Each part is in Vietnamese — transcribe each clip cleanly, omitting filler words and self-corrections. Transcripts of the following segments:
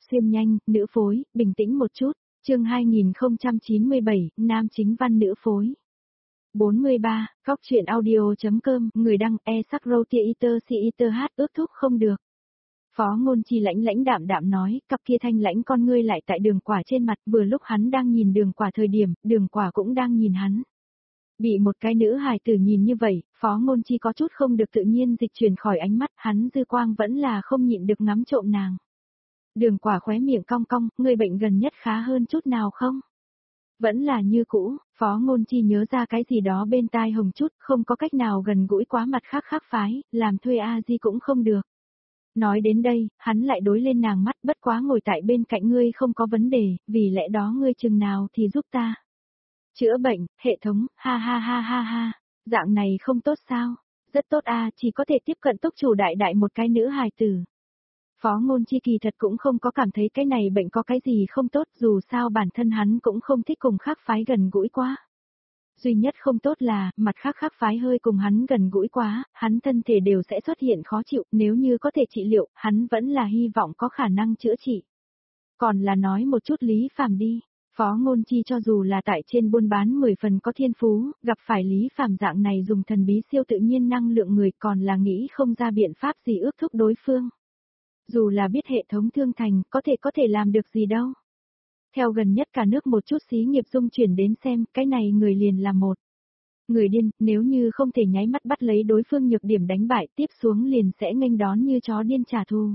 xuyên nhanh, nữ phối, bình tĩnh một chút. Chương 2097, nam chính văn nữ phối. 43, góc truyện audio.com, người đăng sắc rotia iter si iter hát ước thúc không được. Phó Ngôn Chi lãnh đạm đạm nói, cặp kia thanh lãnh con ngươi lại tại Đường Quả trên mặt, vừa lúc hắn đang nhìn Đường Quả thời điểm, Đường Quả cũng đang nhìn hắn. Bị một cái nữ hài tử nhìn như vậy, Phó Ngôn Chi có chút không được tự nhiên dịch chuyển khỏi ánh mắt, hắn dư quang vẫn là không nhịn được ngắm trộm nàng. Đường Quả khóe miệng cong cong, người bệnh gần nhất khá hơn chút nào không? Vẫn là như cũ, Phó Ngôn Chi nhớ ra cái gì đó bên tai hồng chút, không có cách nào gần gũi quá mặt khác phái, làm thuê A-di cũng không được. Nói đến đây, hắn lại đối lên nàng mắt, bất quá ngồi tại bên cạnh ngươi không có vấn đề, vì lẽ đó ngươi chừng nào thì giúp ta. Chữa bệnh, hệ thống, ha ha ha ha ha, dạng này không tốt sao? Rất tốt a, chỉ có thể tiếp cận túc chủ đại một cái nữ hài tử. Phó Ngôn Chi kỳ thật cũng không có cảm thấy cái này bệnh có cái gì không tốt, dù sao bản thân hắn cũng không thích cùng khác phái gần gũi quá. Duy nhất không tốt là, mặt khác phái hơi cùng hắn gần gũi quá, hắn thân thể đều sẽ xuất hiện khó chịu, nếu như có thể trị liệu, hắn vẫn là hy vọng có khả năng chữa trị. Còn là nói một chút Lý Phàm đi, Phó Ngôn Chi cho dù là tại trên buôn bán 10 phần có thiên phú, gặp phải Lý Phàm dạng này dùng thần bí siêu tự nhiên năng lượng người còn là nghĩ không ra biện pháp gì ước thúc đối phương. Dù là biết hệ thống thương thành, có thể làm được gì đâu. Theo gần nhất cả nước một chút xí nghiệp dung chuyển đến xem, cái này người liền là một người điên, nếu như không thể nháy mắt bắt lấy đối phương nhược điểm đánh bại, tiếp xuống liền sẽ nghênh đón như chó điên trả thù.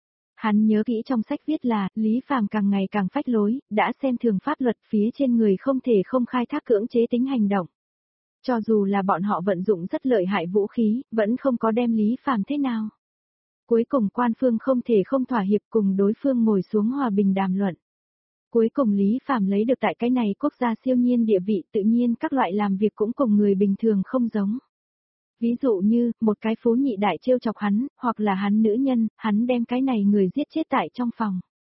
Hắn nhớ kỹ trong sách viết là, Lý Phàm càng ngày càng phách lối, đã xem thường pháp luật phía trên người không thể không khai thác cưỡng chế tính hành động. Cho dù là bọn họ vận dụng rất lợi hại vũ khí, vẫn không có đem Lý Phàm thế nào. Cuối cùng quan phương không thể không thỏa hiệp cùng đối phương ngồi xuống hòa bình đàm luận. Cuối cùng Lý Phàm lấy được tại cái này quốc gia siêu nhiên địa vị, tự nhiên các loại làm việc cũng cùng người bình thường không giống. Ví dụ như, một cái phú nhị đại trêu chọc hắn, hoặc là hắn nữ nhân, hắn đem cái này người giết chết tại trong phòng.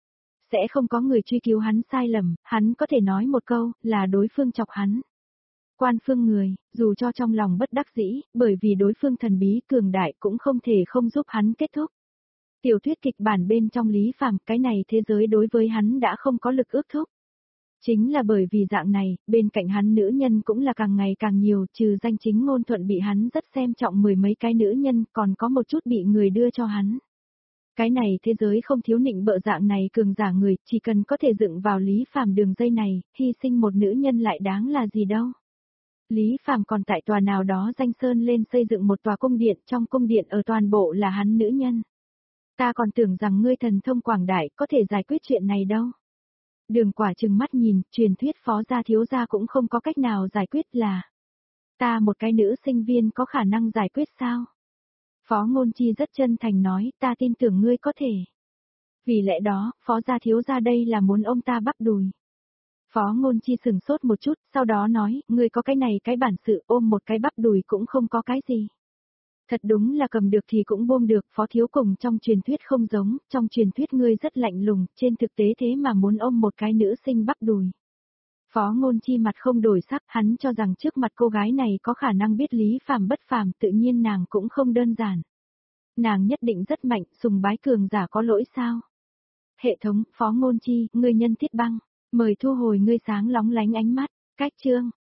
Sẽ không có người truy cứu hắn sai lầm, hắn có thể nói một câu, là đối phương chọc hắn. Quan phương người, dù cho trong lòng bất đắc dĩ, bởi vì đối phương thần bí cường đại cũng không thể không giúp hắn kết thúc. Tiểu thuyết kịch bản bên trong Lý Phàm, cái này thế giới đối với hắn đã không có lực ước thúc. Chính là bởi vì dạng này, bên cạnh hắn nữ nhân cũng là càng ngày càng nhiều, trừ danh chính ngôn thuận bị hắn rất xem trọng 10 mấy cái nữ nhân, còn có một chút bị người đưa cho hắn. Cái này thế giới không thiếu nịnh bợ dạng này cường giả người, chỉ cần có thể dựng vào Lý Phàm đường dây này, hy sinh một nữ nhân lại đáng là gì đâu. Lý Phàm còn tại tòa nào đó danh sơn lên xây dựng một tòa cung điện, trong cung điện ở toàn bộ là hắn nữ nhân. Ta còn tưởng rằng ngươi thần thông quảng đại có thể giải quyết chuyện này đâu. Đường Quả trừng mắt nhìn, truyền thuyết Phó gia thiếu gia cũng không có cách nào giải quyết là. Ta một cái nữ sinh viên có khả năng giải quyết sao? Phó Ngôn Chi rất chân thành nói, ta tin tưởng ngươi có thể. Vì lẽ đó, Phó gia thiếu gia đây là muốn ông ta bắp đùi. Phó Ngôn Chi sừng sốt một chút, sau đó nói, ngươi có cái này cái bản sự ôm một cái bắp đùi cũng không có cái gì. Thật đúng là cầm được thì cũng buông được, Phó thiếu cùng trong truyền thuyết không giống, trong truyền thuyết ngươi rất lạnh lùng, trên thực tế thế mà muốn ôm một cái nữ sinh bắp đùi. Phó Ngôn Chi mặt không đổi sắc, hắn cho rằng trước mặt cô gái này có khả năng biết Lý Phàm bất phàm, tự nhiên nàng cũng không đơn giản. Nàng nhất định rất mạnh, sùng bái cường giả có lỗi sao? Hệ thống, Phó Ngôn Chi, ngươi nhân thiết băng, mời thu hồi ngươi sáng lóng lánh ánh mắt, cách chương.